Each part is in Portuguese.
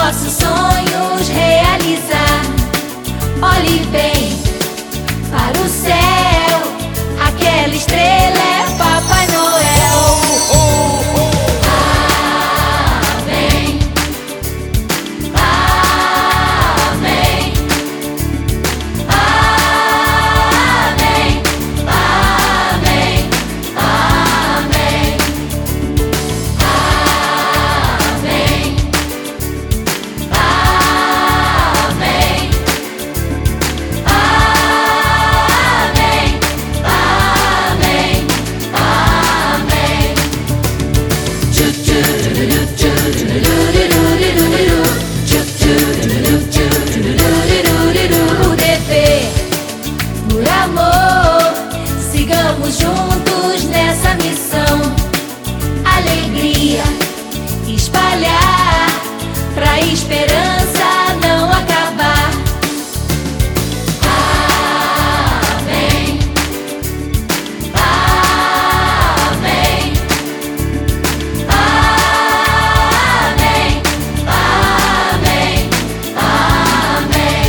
nossos sonhos realizar. Olhe bem para o céu, aquela estrela é Papai Noel. Amém, amém, amém, amém, amém, amém, amém. Por dever, por amor, sigamos juntos nessa missão. Alegria espalhar, pra esperança não acabar. Amém, amém, amém, amém, amém, amém,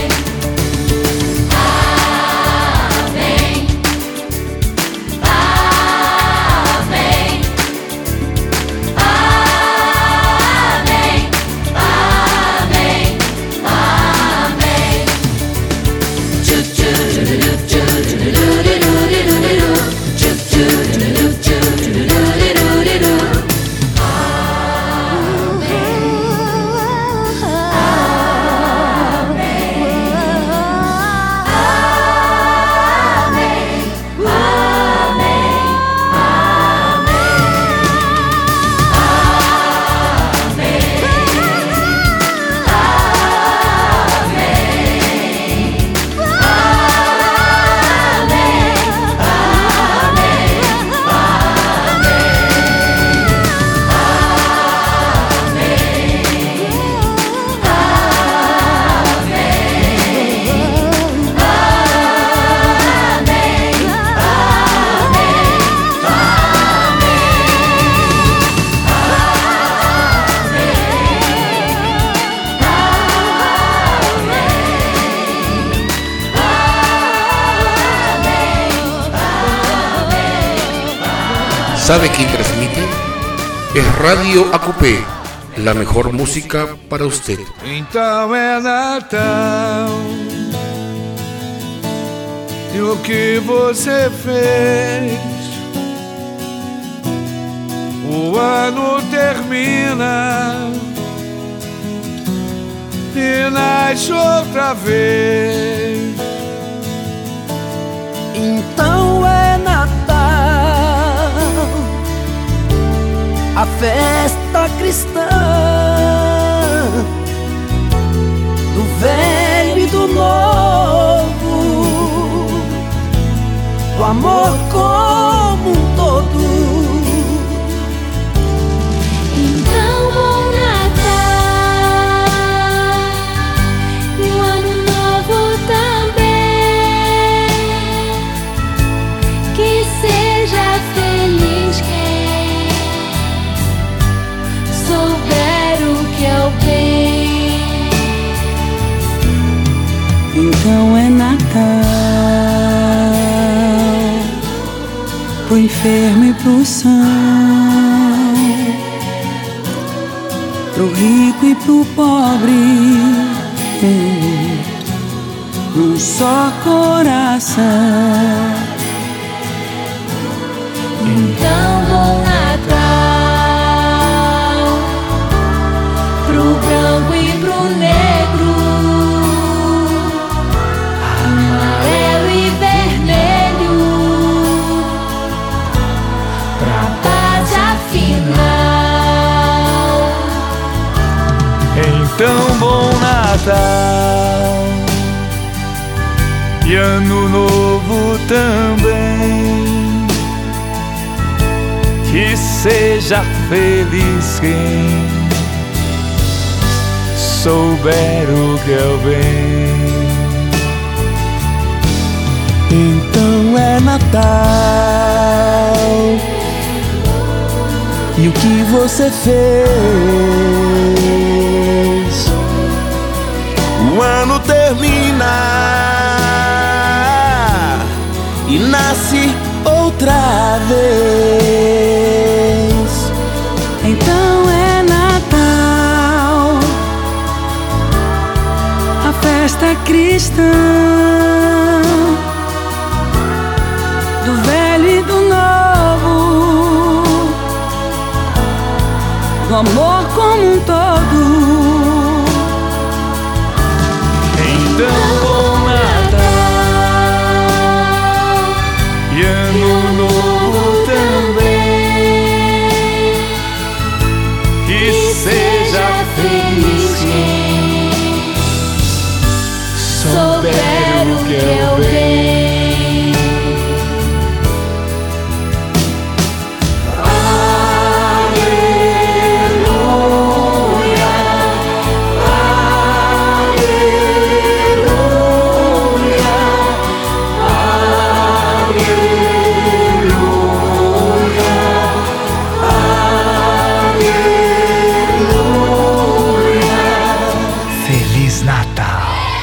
¿Sabe quién transmite? Es Radio Acupé, la mejor música para usted. Então é Natal, e o que você fez? O ano termina e nasce outra vez. Então é Natal, a festa cristã, do velho e do novo, do amor como um todo. Então, bom Natal e um ano novo também. Que seja feliz quem souber o que é o bem. Então é Natal pro enfermo e pro são, pro rico e pro pobre, num só coração. Então, bom Natal pro branco e pro negro, amarelo e vermelho, pra paz afinal. Então bom Natal e ano novo também. Que seja feliz quem souber o que é o bem. Então é Natal, e o que você fez? e nasce outra vez. Então é Natal, a festa cristã, do velho e do novo, do amor como um todo. Então, bom Natal e Ano Novo também, que seja feliz quem souber o que é o bem. Feliz Natal.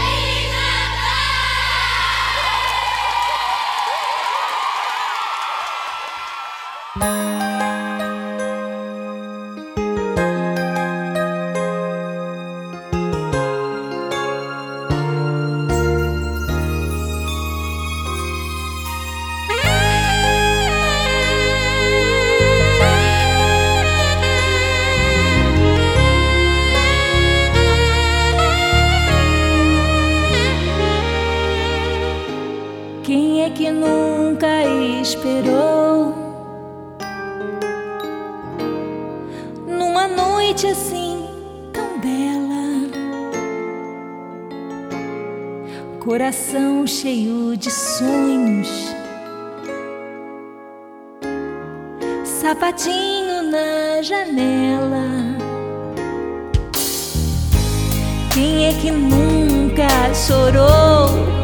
Quem é que nunca esperou numa noite assim tão bela, coração cheio de sonhos, sapatinho na janela? Quem é que nunca chorou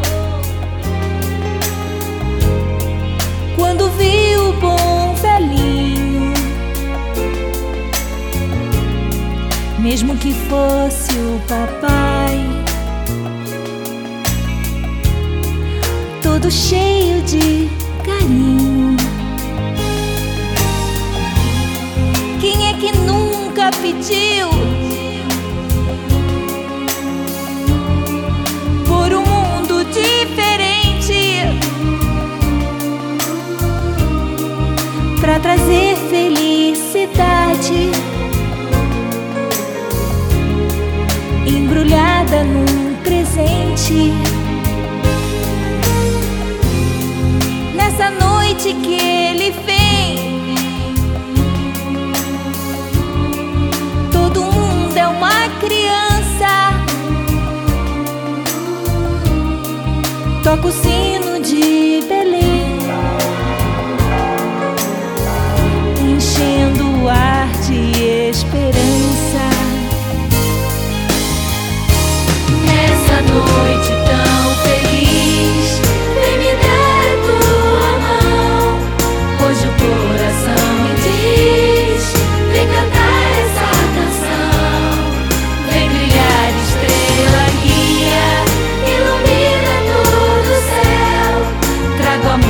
quando viu o bom velhinho, mesmo que fosse o papai, todo cheio de carinho? Quem é que nunca pediu por um mundo diferente, pra trazer felicidade, embrulhada num presente? Nessa noite que ele vem, todo mundo é uma criança. Toca o sino de Belém, enchendo o ar de esperança. Nessa noite tão feliz, vem me dar a tua mão. Hoje o coração me diz, vem cantar essa canção. Vem brilhar estrela guia, ilumina todo o céu. Trago a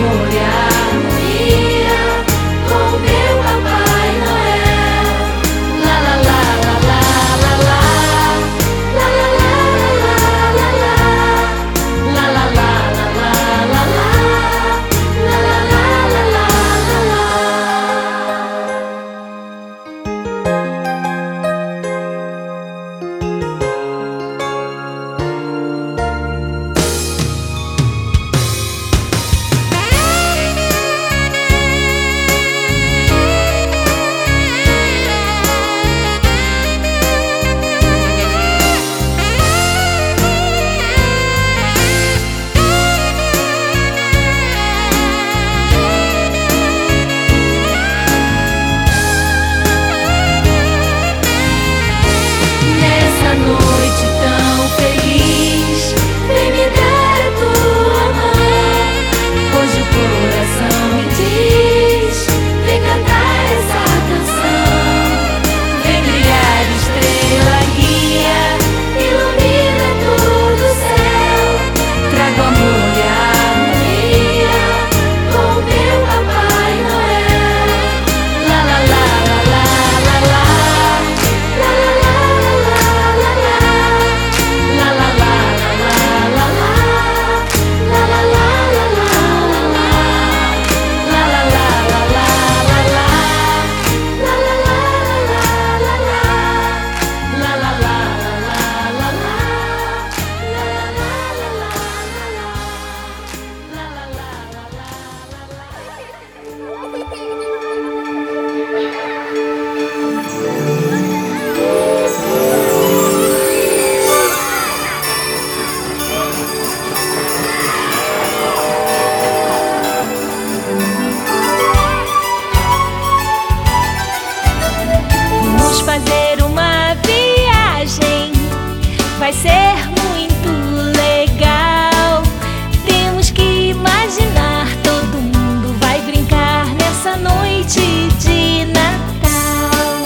fazer uma viagem. Vai ser muito legal. Temos que imaginar, todo mundo vai brincar nessa noite de Natal.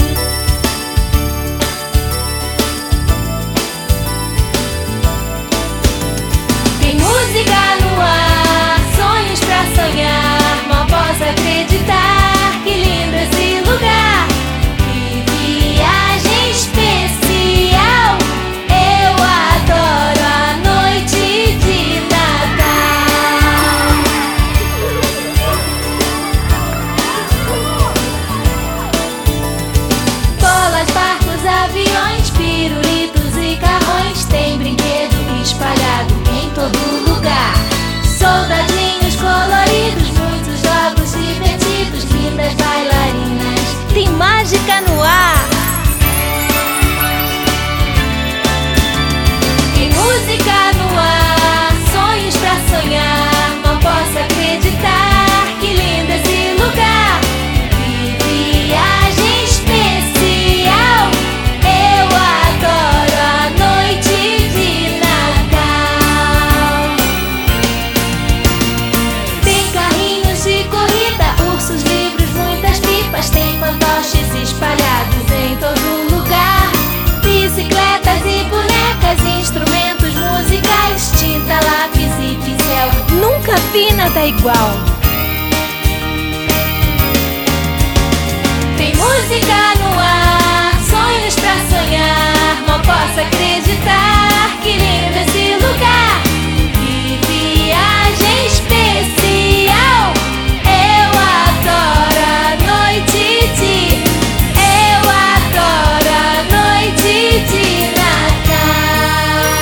Tem música no ar, sonhos pra sonhar. Mal posso acreditar, que lindo esse lugar. Que viagem especial, eu adoro a noite de Natal. Bolas, barcos, aviões, pirulitos e carrões. Tem brinquedo espalhado em todo lugar. Soldadinhos coloridos, muitos jogos divertidos, lindas bailarinas. Tem mágica no ar. Tem música no ar, sonhos pra sonhar. Não posso acreditar, que lindo esse lugar. Que viagem especial, eu adoro a noite de Natal. Tem carrinhos de corrida, ursos, livros, muitas pipas. Tem fantoches espalhados em todo lugar. Bicicletas e bonecas, instrumentos musicais, tinta, lápis e pincel. Nunca vi nada igual. Tem música no ar, sonhos pra sonhar. Não posso acreditar, que lindo esse lugar. Que viagem especial, eu adoro a noite de, eu adoro a noite de Natal.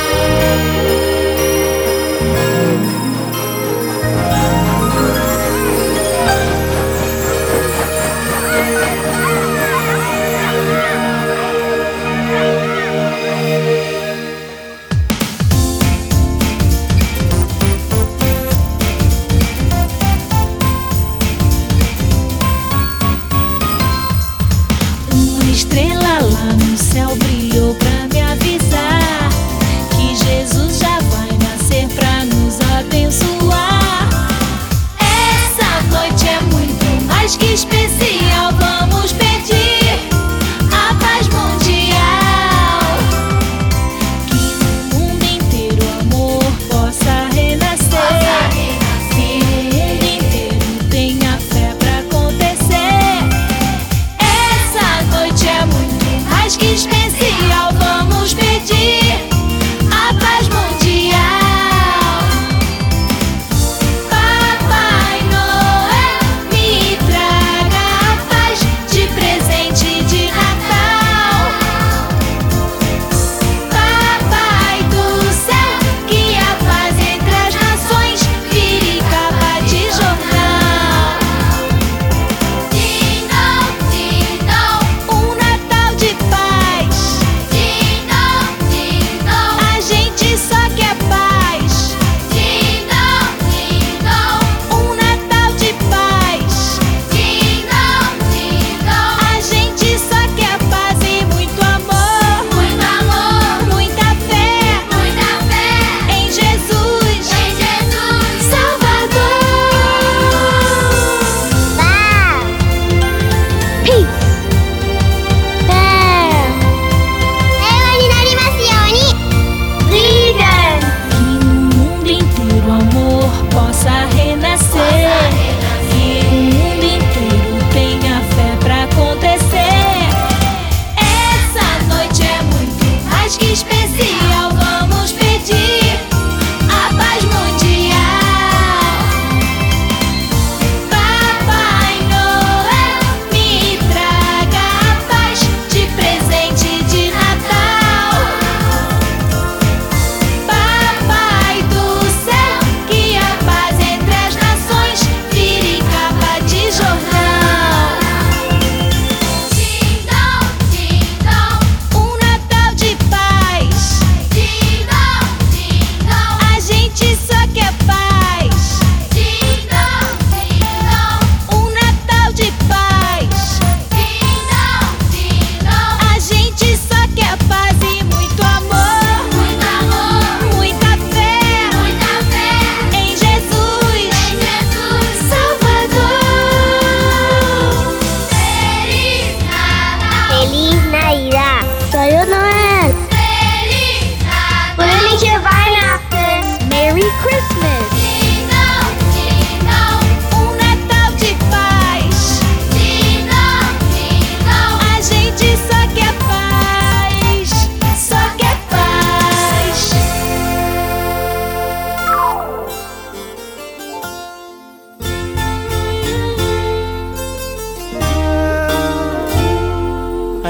Uma estrela lá no céu brilhou pra me avisar que Jesus já vai nascer pra nos abençoar. Essa noite é muito mais que especial. Vamos pedir a paz mundial, que no mundo inteiro o amor possa renascer. Que o mundo inteiro tenha fé pra acontecer. Essa noite é muito mais que especial.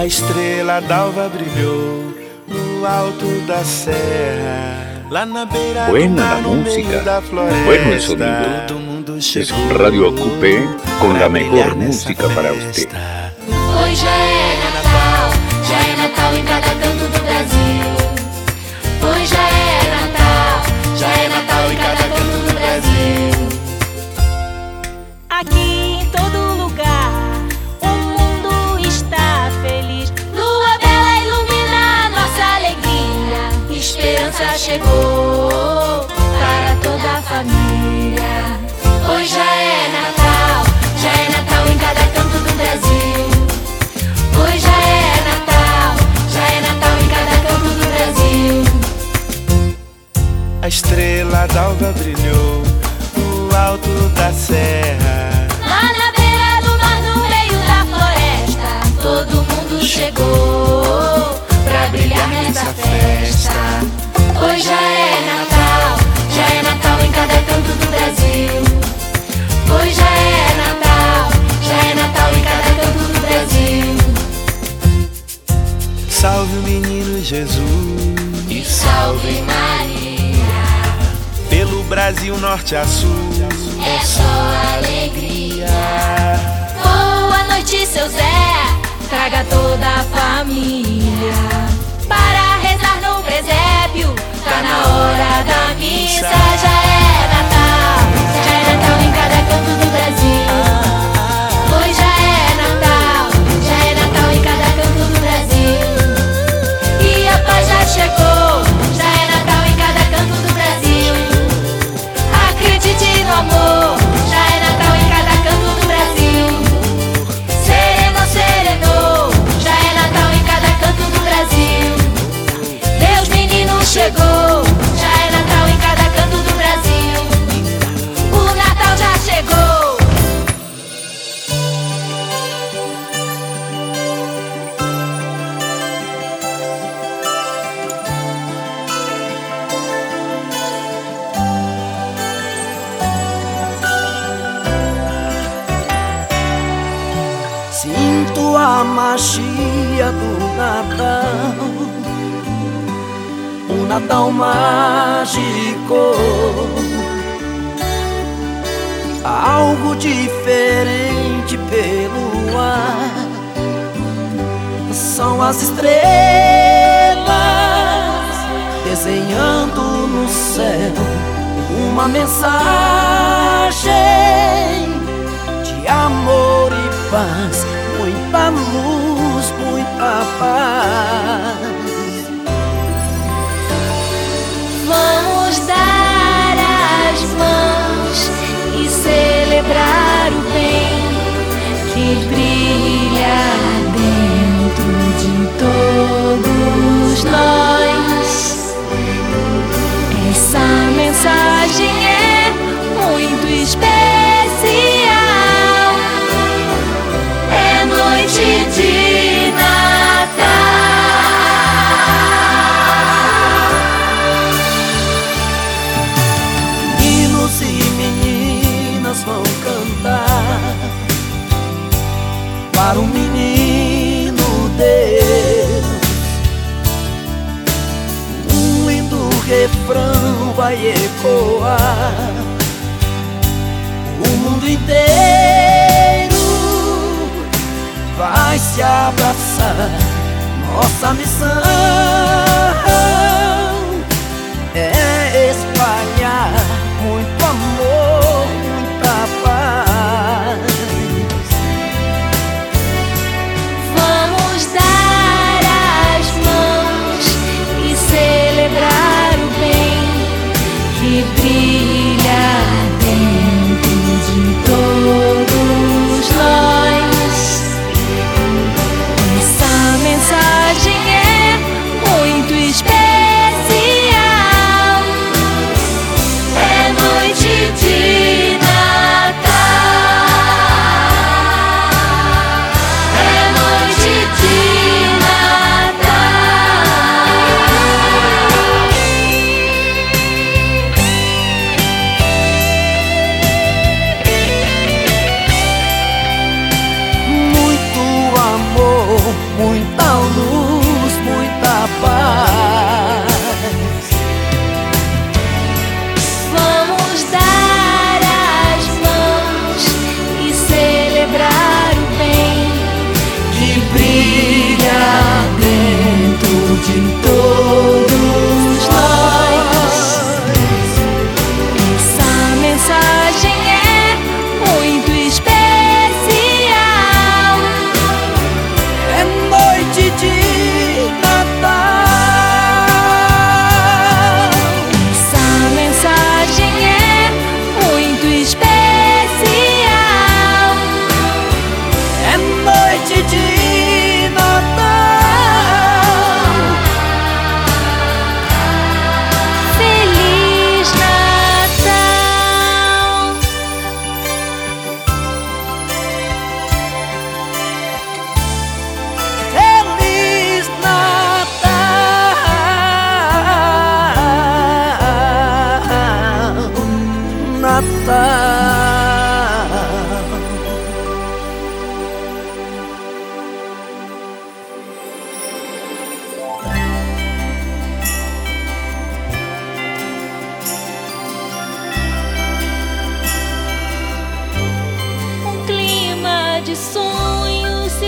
A estrela d'alva brilhou no alto da serra. Lá na beira buena la música, bueno el sonido. Es Radio Ocupé con la mejor música para usted. Hoje já é Natal em cada canto do Brasil. Hoje já é Natal em cada canto do Brasil. Aqui em todo lugar o mundo está feliz. Lua bela ilumina nossa alegria. Esperança chegou para toda a família. Hoje já é Natal em cada canto do Brasil. Hoje já é Natal em cada canto do Brasil. A estrela d'alva brilhou no alto da serra. Lá na beira do mar, no meio da floresta, todo mundo chegou pra brilhar nessa festa. Hoje já é Natal em cada canto do Brasil. Hoje já é Natal em cada canto do Brasil. Salve o menino Jesus E salve Maria. pelo Brasil norte a sul. É só alegria. Boa noite, seu Zé. Traga toda a família para rezar no presépio. Tá na hora da missa. Já é Natal em cada canto do Brasil. Hoje já é Natal em cada canto do Brasil. E a paz já chegou. Já é Natal em cada canto do Brasil. Acredite no amor. Já é Natal em cada canto do Brasil. Serenou. Já é Natal em cada canto do Brasil. Deus menino chegou. Já é Natal em cada canto do Brasil. O Natal já chegou. Sinto a magia do Natal, um Natal mágico, algo diferente pelo ar. São as estrelas desenhando no céu uma mensagem de amor e paz, muita luz, muita paz. Vamos dar as mãos e celebrar o bem que brilha dentro de todos nós. Essa mensagem é muito especial. É noite de Natal. Meninos e meninas vão cantar para o menino Deus. Um lindo refrão vai ecoar, o mundo inteiro vai se abraçar. Nossa missão é espalhar muito amor, muita paz. Vamos dar as mãos e celebrar o bem que brilha dentro de todos nós. Essa mensagem é muito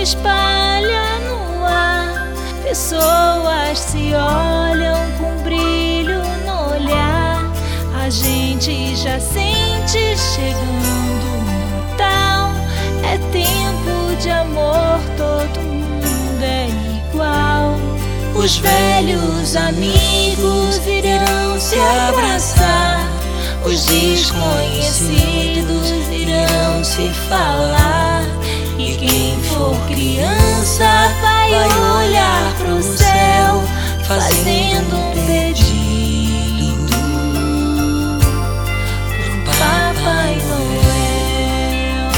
espalha no ar. Pessoas se olham com brilho no olhar. A gente já sente chegando o Natal. É tempo de amor, todo mundo é igual. Os velhos amigos irão se abraçar. Os desconhecidos irão se falar. E quem for criança vai olhar pro céu, fazendo um pedido pro Papai Noel.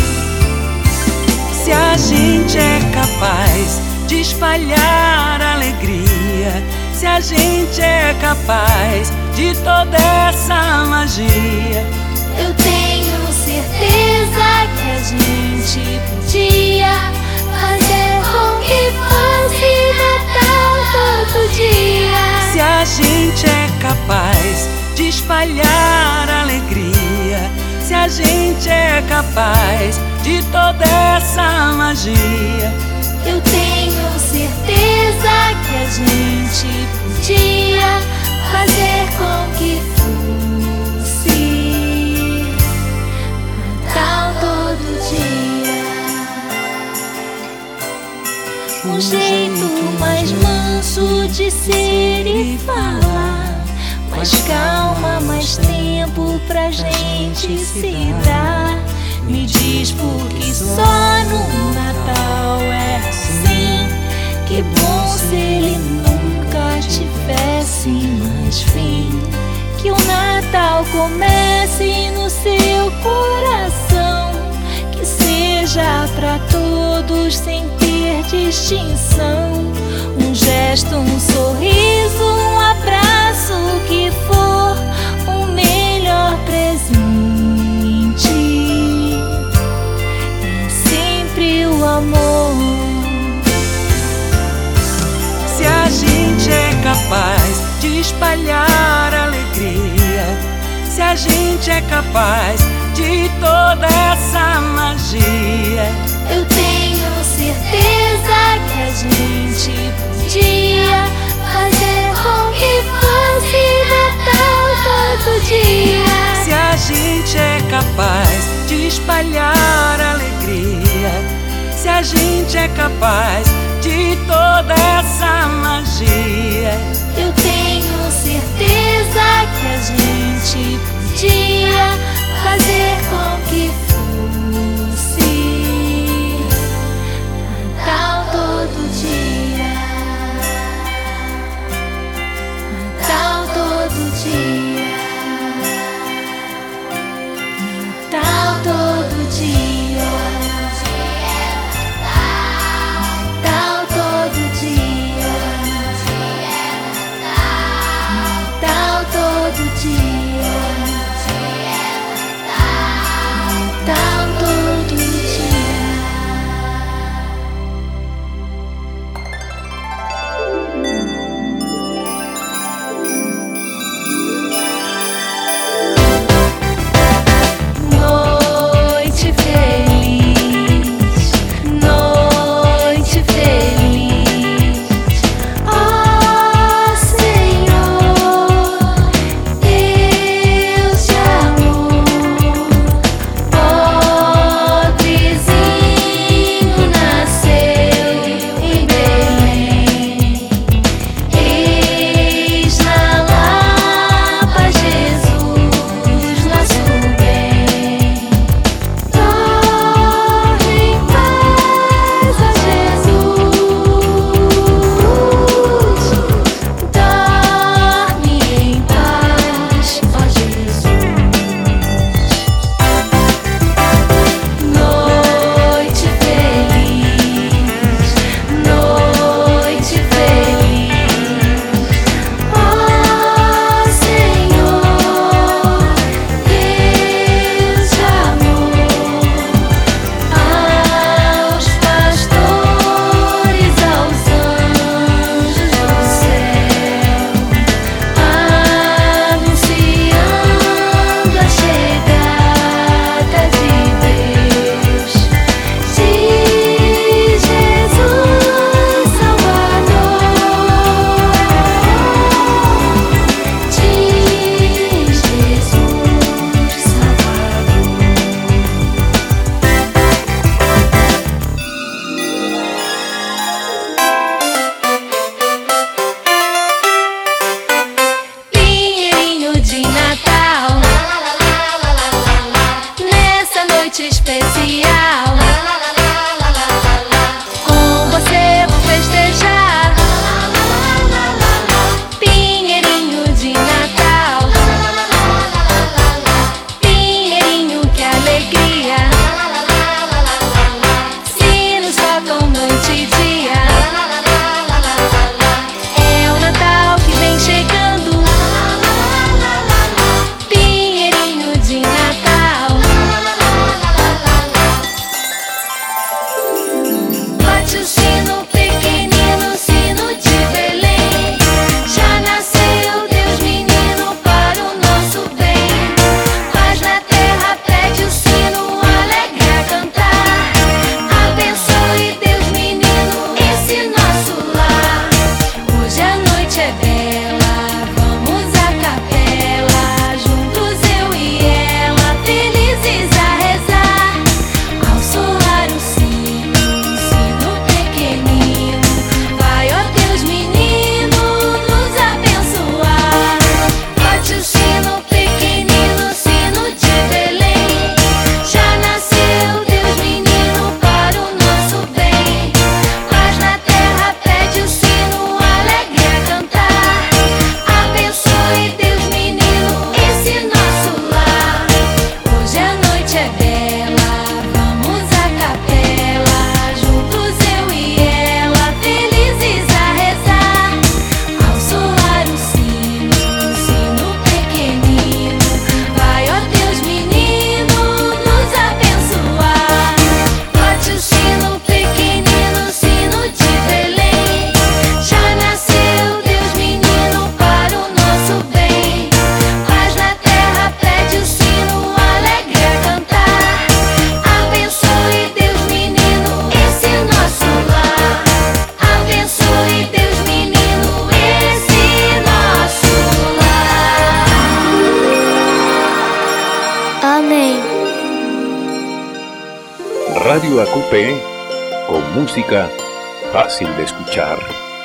Se a gente é capaz de espalhar alegria, se a gente é capaz de toda essa magia, eu tenho certeza que a gente podia fazer com que fosse Natal todo dia. se a gente é capaz de espalhar alegria, se a gente é capaz de toda essa magia, eu tenho certeza que a gente podia fazer com que fosse Natal todo dia. Um jeito mais manso de ser e falar, mais calma, mais tempo pra gente se dar. Me diz por que só no Natal é assim. Que bom se ele nunca tivesse mais fim. Que o Natal comece no seu coração, que seja pra todos sem ter distinção. Um gesto, um sorriso, um abraço, o que for, o melhor presente é sempre o amor. se a gente é capaz de espalhar alegria, se a gente é capaz de toda essa magia, eu tenho certeza que a gente podia fazer com que fosse Natal todo dia. se a gente é capaz de espalhar alegria, se a gente é capaz de toda essa magia, eu tenho certeza que a gente podia fazer com que fosse Natal todo dia. Natal todo dia. Natal todo dia. Natal todo Radio Acupé, con música fácil de escuchar.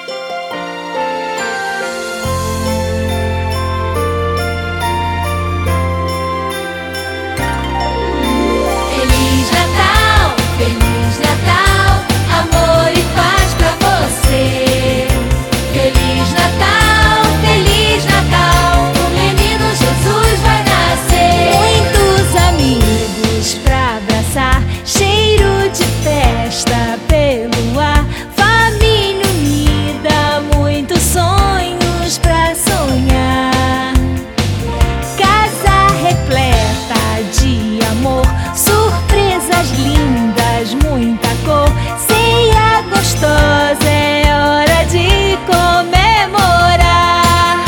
Feliz Natal, amor e paz pra você. Feliz Natal, o menino Jesus vai nascer. Muitos amigos pra abraçar, cheiro de festa pelo ar, família unida, muitos sonhos pra sonhar. Casa repleta de amor, surpresas lindas, muita cor, ceia gostosa, é hora de comemorar.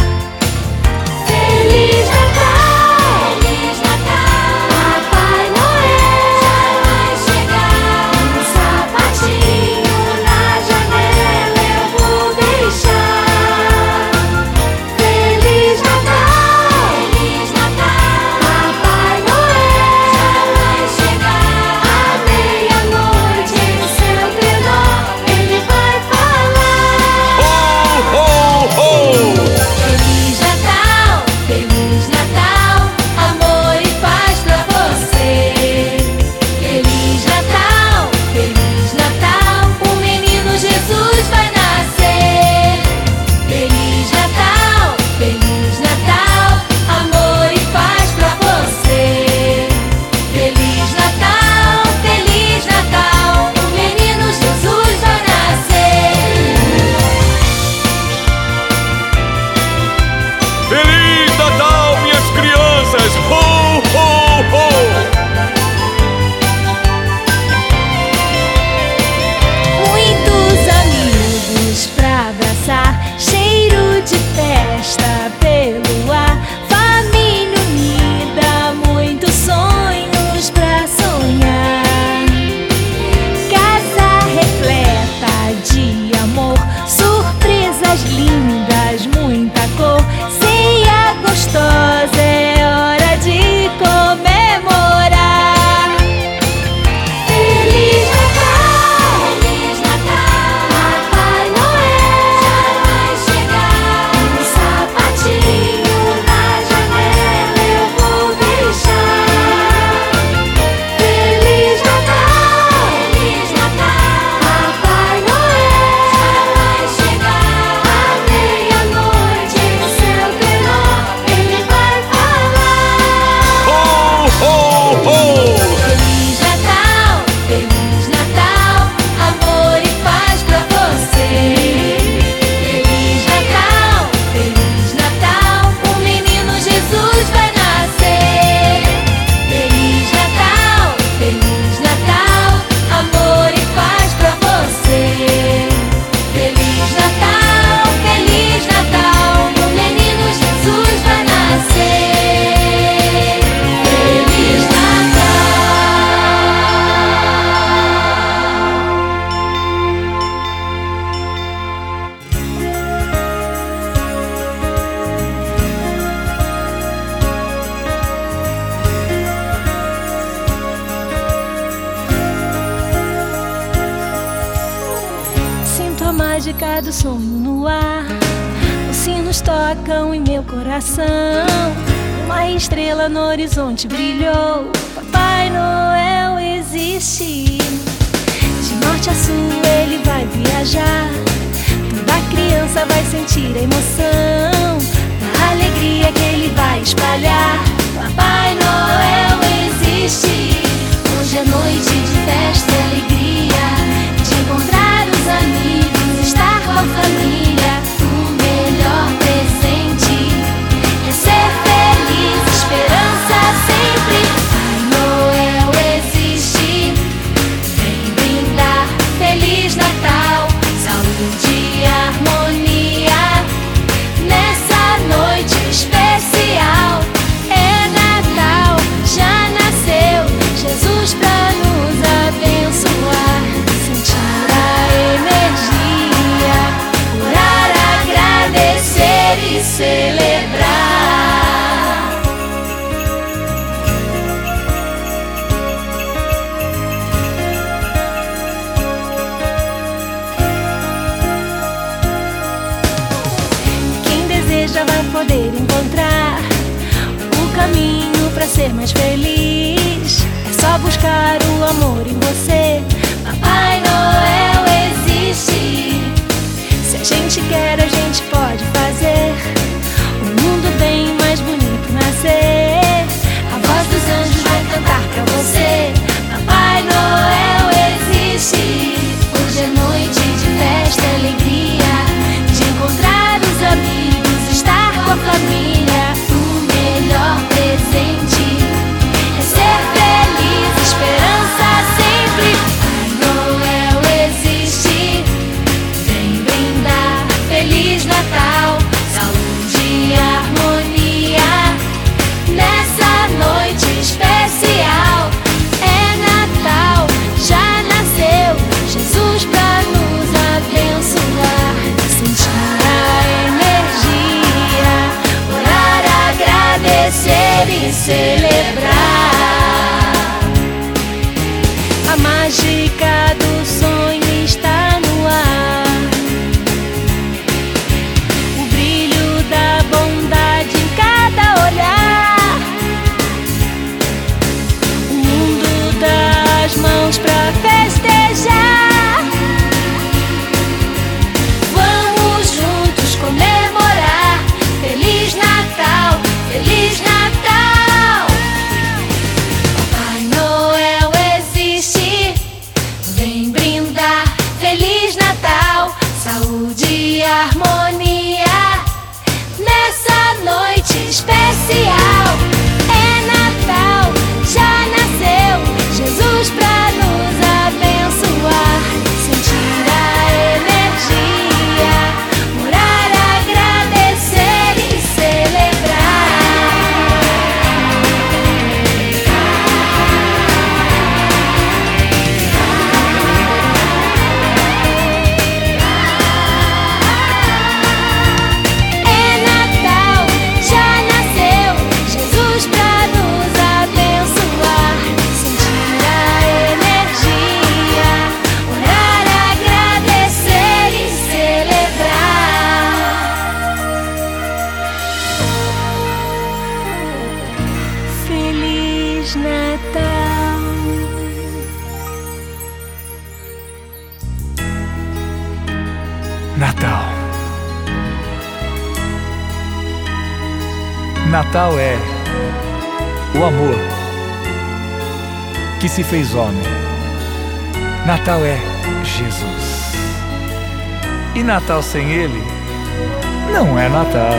Feliz Natal, Papai Noel já vai chegar. Um sapatinho na janela eu vou deixar. Feliz Natal, Papai Noel já vai chegar. À meia-noite em seu trenó ele vai falar. Ho, ho, ho! Feliz Natal, amor e paz pra você. Feliz Natal, o menino Jesus vai nascer. Feliz Natal, amor e paz pra você. Feliz Natal, o menino Jesus vai nascer. Feliz Natal, minhas crianças! Ho, ho, ho! Muitos amigos pra abraçar, cheiro de festa pelo ar, família unida, muitos sonhos pra sonhar. Casa repleta de amor, surpresas lindas, muita cor, ceia gostosa, é hora de comemorar. Feliz Natal, Papai Noel já vai chegar. Um sapatinho na janela eu vou deixar. Feliz Natal, Papai Noel já vai chegar. À meia-noite em seu trenó ele vai falar. Ho, ho, ho! Feliz Natal, amor e paz pra você. Feliz Natal, o menino Jesus vai nascer. Feliz Natal, amor e paz pra você. Feliz Natal, o menino Jesus vai nascer. Feliz Natal. Sinto a mágica do sonho no ar, os sinos tocam em meu coração. Uma estrela no horizonte brilhou, Papai Noel existe. De norte a sul ele vai viajar, toda criança vai sentir a emoção da alegria que ele vai espalhar. Papai Noel existe. Hoje é noite de festa e alegria, de encontrar os amigos, estar com a família. O melhor presente é ser feliz, esperança sempre. Papai Noel existe. Vem brindar, Feliz Natal, saúde e harmonia. Nessa noite especial é Natal, já nasceu Jesus pra nos abençoar. Sentir a energia, orar, agradecer e celebrar. vai poder encontrar o caminho pra ser mais feliz. É só buscar o amor em você. Papai Noel existe. Se a gente quer, a gente pode fazer um mundo bem mais bonito nascer. A voz dos anjos vai cantar pra você. Papai Noel existe. Hoje é noite de festa e alegria, de encontrar os amigos, estar com a família. O melhor presente é ser feliz, esperança sempre. Papai Noel existe. Vem brindar, Feliz Natal, saúde e harmonia nessa noite especial. É Natal, já nasceu Jesus pra nos abençoar. Sentir a energia, orar, agradecer e celebrar. A mágica do sonho está no ar. O brilho da bondade em cada olhar. O mundo dá as mãos pra festejar. Vamos juntos comemorar. Feliz Natal, Feliz Natal. Papai Noel existe. Vem brindar, Feliz Natal, saúde e harmonia nessa noite especial. É Natal, já nasceu Jesus pra nos abençoar. Sentir a energia, orar, agradecer e celebrar. É Natal, já nasceu Jesus pra nos abençoar. Sentir a energia, orar, agradecer e celebrar. Feliz Natal. Natal. Natal é o amor que se fez homem. Natal é Jesus. E Natal sem ele não é Natal.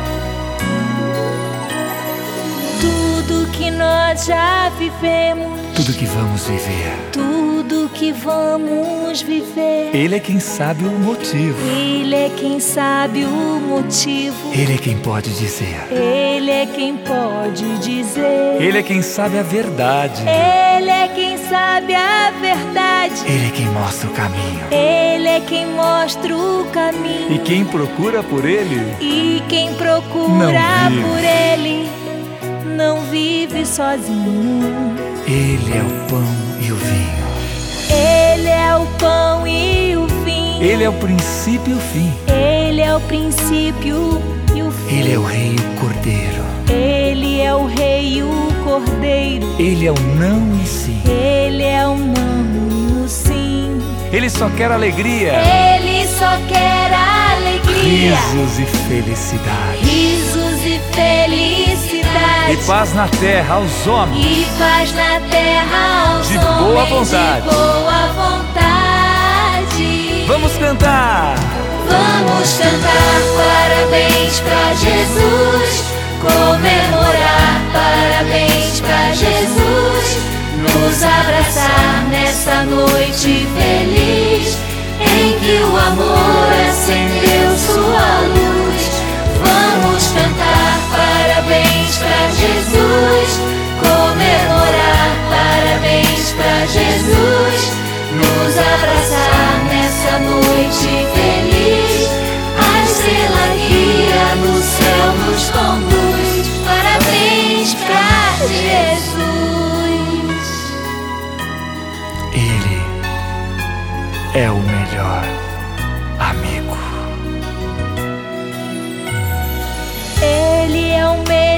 Tudo que nós já vivemos, Tudo que vamos viver, tudo que vamos viver, ele é quem sabe o motivo. Ele é quem sabe o motivo. Ele é quem pode dizer. Ele é quem pode dizer. Ele é quem sabe a verdade. Ele é quem sabe a verdade. Ele é quem mostra o caminho. Ele é quem mostra o caminho. E quem procura por ele E quem procura Não vive. por ele não vive sozinho. Ele é o pão e o vinho. Ele é o pão e o vinho. Ele é o princípio e o fim. Ele é o princípio e o fim. Ele é o rei e o cordeiro. Ele é o rei e o cordeiro. Ele é o não e sim. Ele é o não e o sim. Ele só quer alegria, Ele só quer alegria, risos e felicidade. risos e felicidade. E paz na terra aos homens. E paz na terra aos De homens boa vontade. de boa vontade. Vamos cantar! Vamos cantar parabéns pra Jesus, comemorar parabéns pra Jesus, nos abraçar nessa noite feliz, em que o amor acendeu sua luz. Vamos cantar parabéns pra Jesus, comemorar parabéns pra Jesus, nos abraçar nessa noite feliz. A estrela guia no céu nos conduz. Parabéns pra Jesus. Ele é o melhor amigo.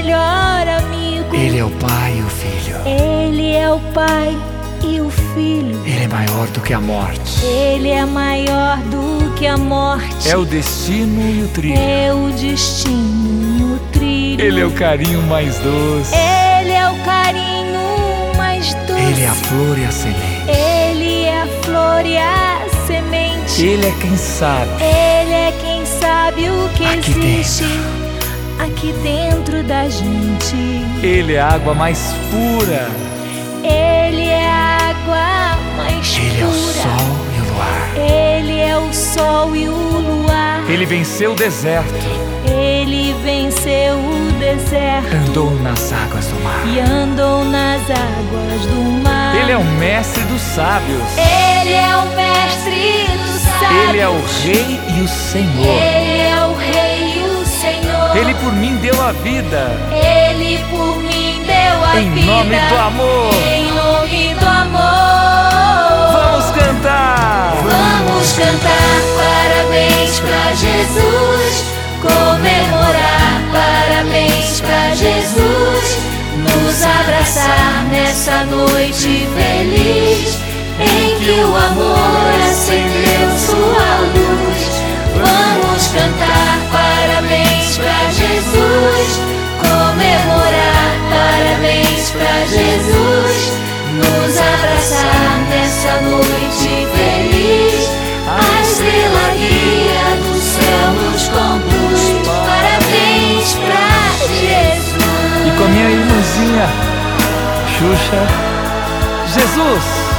melhor amigo. Ele é o Pai e o Filho. Ele é o Pai e o Filho. Ele é maior do que a morte. Ele é maior do que a morte. É o destino e o trilho. É o destino e o trilho. Ele é o carinho mais doce. Ele é o carinho mais doce. Ele é a flor e a semente. Ele é a flor e a semente. Ele é quem sabe. Ele é quem sabe o que aqui existe dentro. Aqui dentro da gente. Ele é a água mais pura. Ele é a água mais pura. Ele é o sol e o luar. Ele é o sol e o luar. Ele venceu o deserto. Ele venceu o deserto. Andou nas águas do mar. E andou nas águas do mar. Ele é o mestre dos sábios. Ele é o mestre dos sábios. Ele é o rei e o Senhor. Ele é o rei e o Senhor. Ele por mim deu a vida. Ele por mim deu a vida. Em nome do amor. Em nome do amor. Vamos cantar. Vamos cantar parabéns pra Jesus. Comemorar parabéns pra Jesus. Nos abraçar nessa noite feliz em que o amor acendeu sua luz. Vamos cantar parabéns pra Jesus. Comemorar parabéns pra Jesus. Nos abraçar nessa noite feliz. A estrela guia do céu nos conduz. Parabéns pra Jesus. E com a minha irmãzinha Xuxa, Jesus.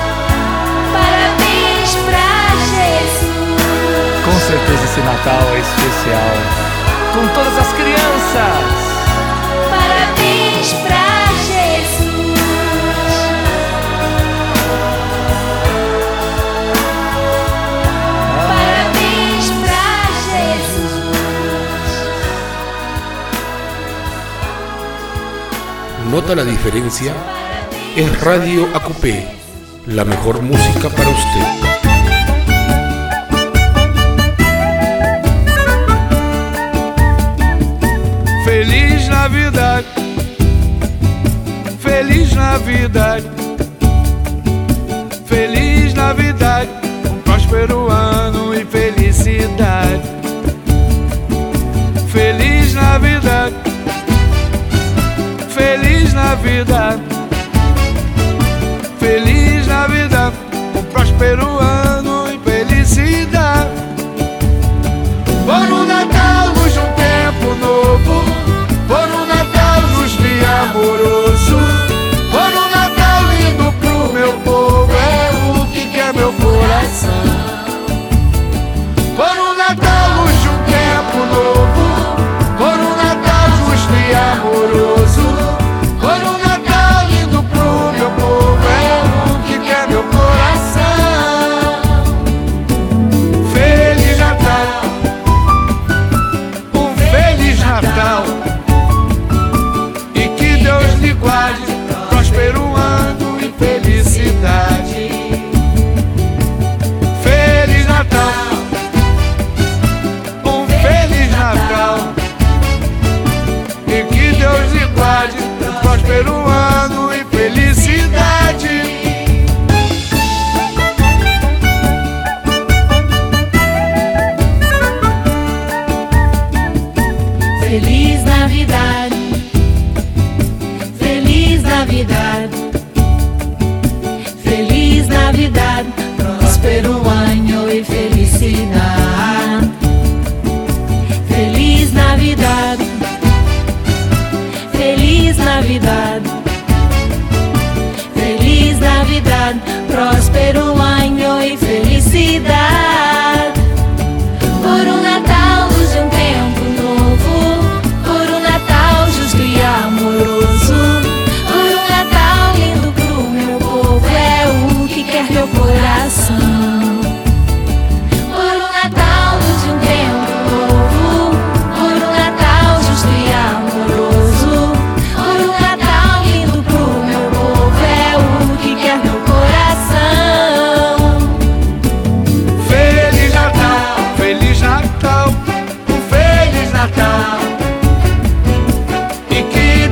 Parabéns pra Jesus. Com certeza esse Natal é especial. Com todas as crianças. Parabéns pra Jesus. Parabéns pra Jesus. ¿Nota la diferencia? Es Radio Acupé, la mejor música para usted. Feliz Navidade, Feliz Navidade, Feliz Navidade, um próspero ano e felicidade. Feliz Navidade, Feliz Navidade, Feliz Navidade, um próspero ano e felicidade. Bom Natal, luz de um tempo novo. Bom Natal, luz de amoroso. Bom Natal, lindo pro meu povo. É o que quer meu coração. Bom Natal, luz de um tempo novo. Bom Natal, luz de amoroso. Bom Natal, lindo pro meu povo. É o que quer meu coração. Feliz Natal, um Feliz Natal, e que Deus lhe guarde, próspero ano e felicidade. Feliz Natal, um Feliz Natal, e que Deus lhe guarde, próspero ano e felicidade. Feliz Navidade, Feliz Navidade, Feliz Navidade, próspero ano e felicidade. Feliz Navidade, Feliz Navidade, Feliz Navidade, próspero ano e felicidade. Por um Natal, luz de um tempo novo. Por um Natal justo e amoroso. Por um Natal lindo pro meu povo. É o que quer meu coração. Por um Natal, luz de um tempo novo. Por um Natal justo e amoroso. Por um Natal lindo pro meu povo. É o que quer meu coração. Feliz Natal, Feliz Natal, um Feliz Natal, e que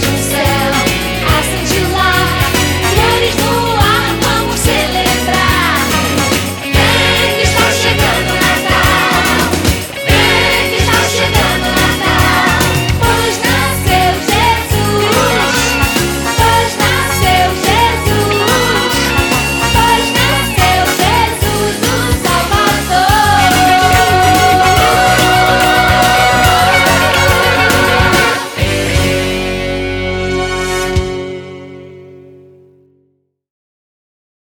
Jesus